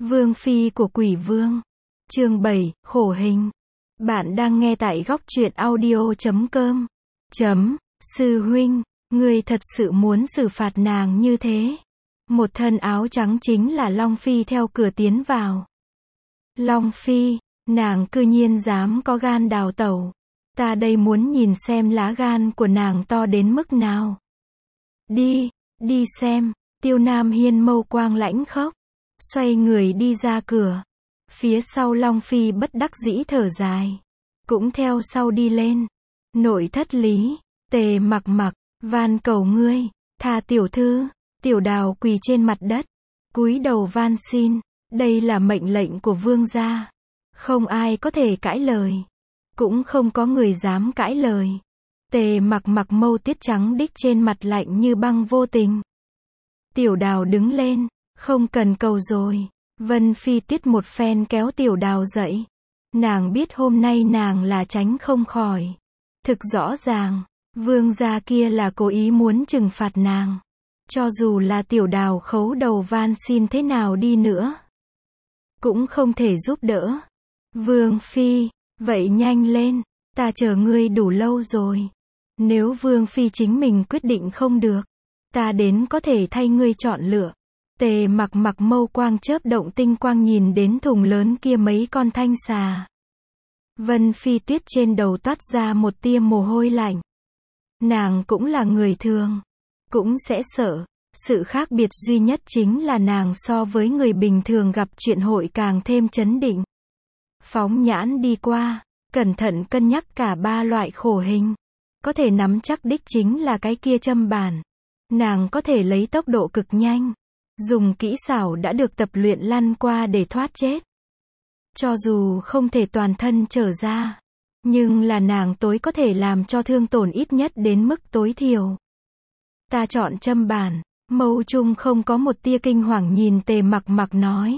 Vương phi của quỷ vương. Chương 7, khổ hình. Bạn đang nghe tại góc truyện audio.com. Sư huynh, người thật sự muốn xử phạt nàng như thế? Một thân áo trắng chính là Long Phi theo cửa tiến vào. Long Phi, nàng cư nhiên dám có gan đào tẩu. Ta đây muốn nhìn xem lá gan của nàng to đến mức nào. Đi xem. Tiêu Nam Hiên mâu quang lãnh khốc, xoay người đi ra cửa. Phía sau Long Phi bất đắc dĩ thở dài, cũng theo sau đi lên. Nội thất Lý, Tề Mặc Mặc, van cầu ngươi, tha tiểu thư. Tiểu Đào quỳ trên mặt đất, cúi đầu van xin, đây là mệnh lệnh của vương gia. Không ai có thể cãi lời, cũng không có người dám cãi lời. Tề Mặc Mặc mâu tiết trắng đích trên mặt lạnh như băng vô tình. Tiểu Đào đứng lên, không cần cầu rồi. Vân Phi Tiết một phen kéo Tiểu Đào dậy. Nàng biết hôm nay nàng là tránh không khỏi. Thực rõ ràng, vương gia kia là cố ý muốn trừng phạt nàng. Cho dù là Tiểu Đào khấu đầu van xin thế nào đi nữa, cũng không thể giúp đỡ. Vương Phi, vậy nhanh lên, ta chờ ngươi đủ lâu rồi. Nếu Vương Phi chính mình quyết định không được, ta đến có thể thay ngươi chọn lựa. Tề Mặc Mặc mâu quang chớp động tinh quang nhìn đến thùng lớn kia mấy con thanh xà. Vân Phi Tuyết trên đầu toát ra một tia mồ hôi lạnh. Nàng cũng là người thường, cũng sẽ sợ. Sự khác biệt duy nhất chính là nàng so với người bình thường gặp chuyện hội càng thêm chấn định. Phóng nhãn đi qua, cẩn thận cân nhắc cả ba loại khổ hình. Có thể nắm chắc đích chính là cái kia châm bản. Nàng có thể lấy tốc độ cực nhanh, dùng kỹ xảo đã được tập luyện lăn qua để thoát chết. Cho dù không thể toàn thân trở ra, nhưng là nàng tối có thể làm cho thương tổn ít nhất đến mức tối thiểu. Ta chọn châm bản. Mâu trung không có một tia kinh hoàng nhìn Tề Mặc Mặc nói.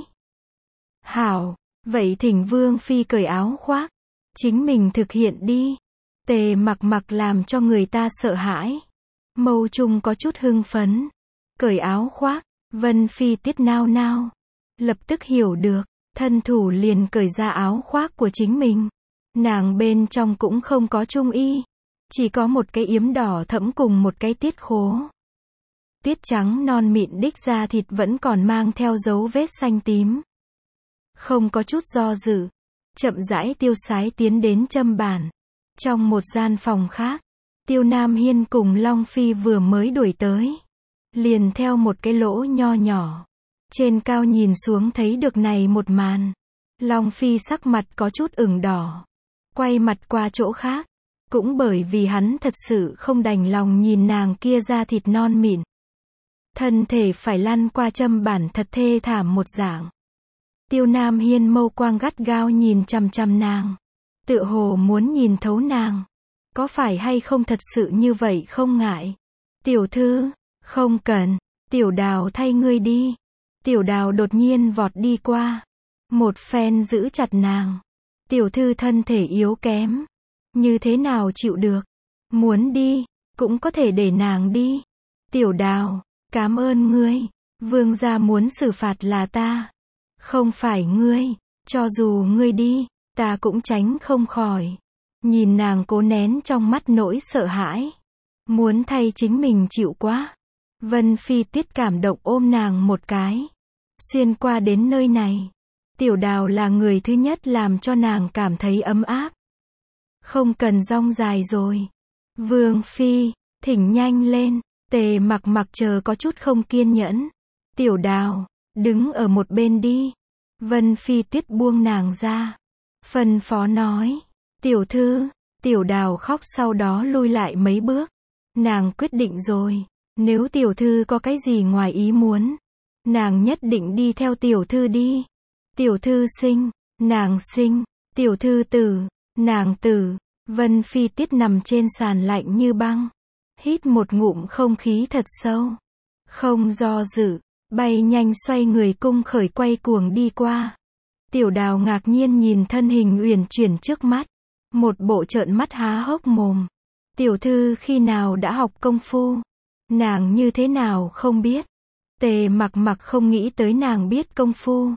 Hảo, vậy thỉnh Vương Phi cởi áo khoác, chính mình thực hiện đi. Tề Mặc Mặc làm cho người ta sợ hãi. Mâu trung có chút hưng phấn. Cởi áo khoác, Vân Phi Tiết nao nao. Lập tức hiểu được, thân thủ liền cởi ra áo khoác của chính mình. Nàng bên trong cũng không có trung y, chỉ có một cái yếm đỏ thẫm cùng một cái tiết khố. Tiết trắng non mịn đích da thịt vẫn còn mang theo dấu vết xanh tím. Không có chút do dự, chậm rãi tiêu sái tiến đến châm bản. Trong một gian phòng khác, Tiêu Nam Hiên cùng Long Phi vừa mới đuổi tới. Liền theo một cái lỗ nho nhỏ. Trên cao nhìn xuống thấy được này một màn. Long Phi sắc mặt có chút ửng đỏ. Quay mặt qua chỗ khác. Cũng bởi vì hắn thật sự không đành lòng nhìn nàng kia da thịt non mịn. Thân thể phải lăn qua châm bản thật thê thảm một dạng. Tiêu Nam Hiên mâu quang gắt gao nhìn chằm chằm nàng. Tựa hồ muốn nhìn thấu nàng. Có phải hay không thật sự như vậy không ngại. Tiểu thư, không cần, Tiểu Đào thay ngươi đi. Tiểu Đào đột nhiên vọt đi qua. Một phen giữ chặt nàng. Tiểu thư thân thể yếu kém. Như thế nào chịu được. Muốn đi, cũng có thể để nàng đi. Tiểu Đào, cảm ơn ngươi. Vương gia muốn xử phạt là ta. Không phải ngươi. Cho dù ngươi đi, ta cũng tránh không khỏi. Nhìn nàng cố nén trong mắt nỗi sợ hãi. Muốn thay chính mình chịu quá. Vân Phi Tiết cảm động ôm nàng một cái. Xuyên qua đến nơi này. Tiểu Đào là người thứ nhất làm cho nàng cảm thấy ấm áp. Không cần rong dài rồi. Vương Phi, thỉnh nhanh lên. Tề Mặc Mặc chờ có chút không kiên nhẫn. Tiểu Đào, đứng ở một bên đi. Vân Phi Tiết buông nàng ra. Phân phó nói. Tiểu thư, Tiểu Đào khóc sau đó lui lại mấy bước. Nàng quyết định rồi. Nếu tiểu thư có cái gì ngoài ý muốn, nàng nhất định đi theo tiểu thư đi. Tiểu thư sinh, nàng sinh. Tiểu thư tử, nàng tử. Vân Phi Tiết nằm trên sàn lạnh như băng. Hít một ngụm không khí thật sâu. Không do dự, bay nhanh xoay người cung khởi quay cuồng đi qua. Tiểu Đào ngạc nhiên nhìn thân hình uyển chuyển trước mắt. Một bộ trợn mắt há hốc mồm. Tiểu thư khi nào đã học công phu? Nàng như thế nào không biết? Tề Mặc Mặc không nghĩ tới nàng biết công phu.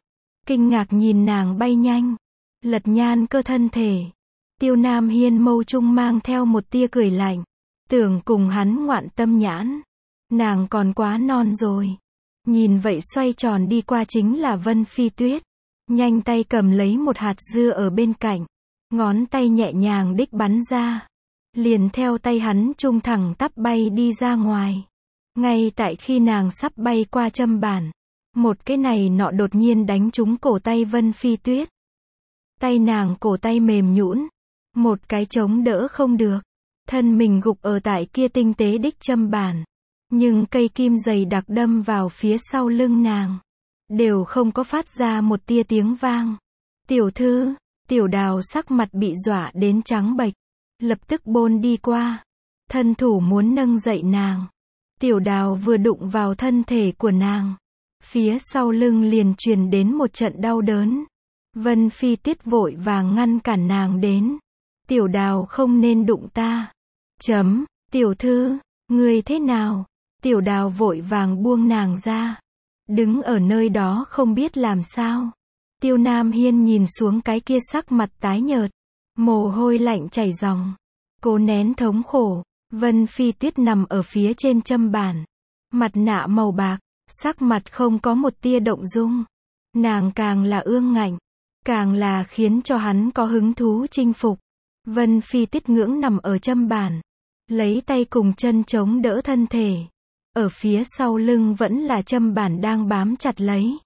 kinh ngạc nhìn nàng bay nhanh, lật nhan cơ thân thể. Tiêu Nam Hiên mâu trung mang theo một tia cười lạnh, tưởng cùng hắn ngoạn tâm nhãn, nàng còn quá non rồi. Nhìn vậy xoay tròn đi qua chính là Vân Phi Tuyết, nhanh tay cầm lấy một hạt dưa ở bên cạnh, ngón tay nhẹ nhàng đích bắn ra, liền theo tay hắn trung thẳng tắp bay đi ra ngoài. Ngay tại khi nàng sắp bay qua châm bản, một cái này nọ đột nhiên đánh trúng cổ tay Vân Phi Tuyết. Tay nàng cổ tay mềm nhũn, một cái chống đỡ không được, thân mình gục ở tại kia tinh tế đích châm bản, nhưng cây kim dày đặc đâm vào phía sau lưng nàng, đều không có phát ra một tia tiếng vang. Tiểu thư, Tiểu Đào sắc mặt bị dọa đến trắng bệch, lập tức bôn đi qua, thân thủ muốn nâng dậy nàng. Tiểu Đào vừa đụng vào thân thể của nàng, phía sau lưng liền truyền đến một trận đau đớn. Vân Phi Tuyết vội vàng ngăn cản nàng đến. Tiểu Đào không nên đụng ta. Tiểu thư, ngươi thế nào? Tiểu Đào vội vàng buông nàng ra, đứng ở nơi đó không biết làm sao. Tiêu Nam Hiên nhìn xuống cái kia sắc mặt tái nhợt, mồ hôi lạnh chảy ròng, cố nén thống khổ. Vân Phi Tuyết nằm ở phía trên châm bản, mặt nạ màu bạc, sắc mặt không có một tia động dung. Nàng càng là ương ngạnh, càng là khiến cho hắn có hứng thú chinh phục. Vân Phi Tuyết ngưỡng nằm ở châm bản, lấy tay cùng chân chống đỡ thân thể. Ở phía sau lưng vẫn là châm bản đang bám chặt lấy.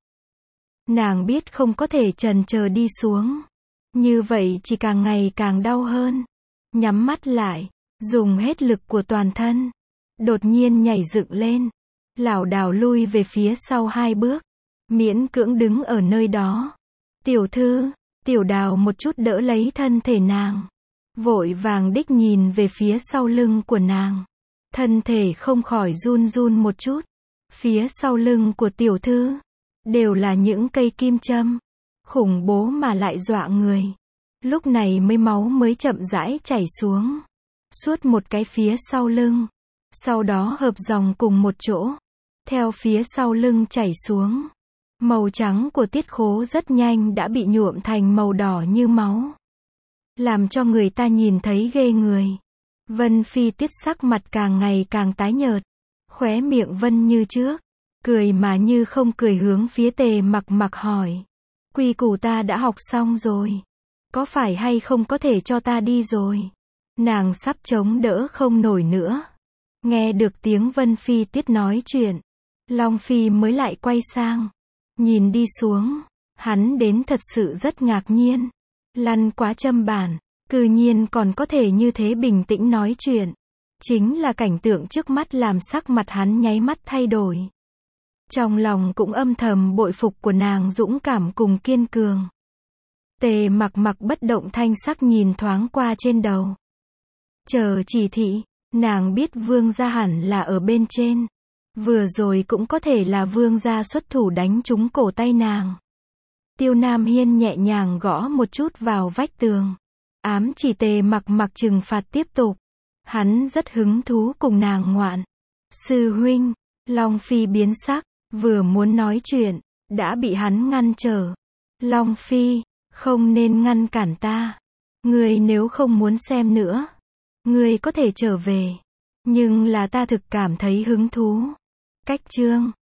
Nàng biết không có thể chần chờ đi xuống, như vậy chỉ càng ngày càng đau hơn. Nhắm mắt lại, dùng hết lực của toàn thân, đột nhiên nhảy dựng lên, lảo đảo lui về phía sau 2 bước, miễn cưỡng đứng ở nơi đó. Tiểu thư, Tiểu Đào một chút đỡ lấy thân thể nàng, vội vàng đích nhìn về phía sau lưng của nàng, thân thể không khỏi run run một chút. Phía sau lưng của tiểu thư đều là những cây kim châm, khủng bố mà lại dọa người. Lúc này máu mới chậm rãi chảy xuống suốt một cái phía sau lưng, sau đó hợp dòng cùng một chỗ, theo phía sau lưng chảy xuống. Màu trắng của tiết khố rất nhanh đã bị nhuộm thành màu đỏ như máu, làm cho người ta nhìn thấy ghê người. Vân Phi Tuyết sắc mặt càng ngày càng tái nhợt, khóe miệng Vân như trước, cười mà như không cười hướng phía Tề Mặc Mặc hỏi. Quy củ ta đã học xong rồi, có phải hay không có thể cho ta đi rồi? Nàng sắp chống đỡ không nổi nữa. Nghe được tiếng Vân Phi Tuyết nói chuyện, Long Phi mới lại quay sang, nhìn đi xuống, hắn đến thật sự rất ngạc nhiên. Lăn quá châm bản, cư nhiên còn có thể như thế bình tĩnh nói chuyện. Chính là cảnh tượng trước mắt làm sắc mặt hắn nháy mắt thay đổi. Trong lòng cũng âm thầm bội phục của nàng dũng cảm cùng kiên cường. Tề Mặc Mặc bất động thanh sắc nhìn thoáng qua trên đầu, chờ chỉ thị. Nàng biết vương gia hẳn là ở bên trên, vừa rồi cũng có thể là vương gia xuất thủ đánh trúng cổ tay nàng. Tiêu Nam Hiên nhẹ nhàng gõ một chút vào vách tường, ám chỉ Tề Mặc Mặc trừng phạt tiếp tục. Hắn rất hứng thú cùng nàng ngoạn. Sư huynh, Long Phi biến sắc, vừa muốn nói chuyện, đã bị hắn ngăn trở. Long Phi, không nên ngăn cản ta. Ngươi nếu không muốn xem nữa, ngươi có thể trở về. Nhưng là ta thực cảm thấy hứng thú. Cách chương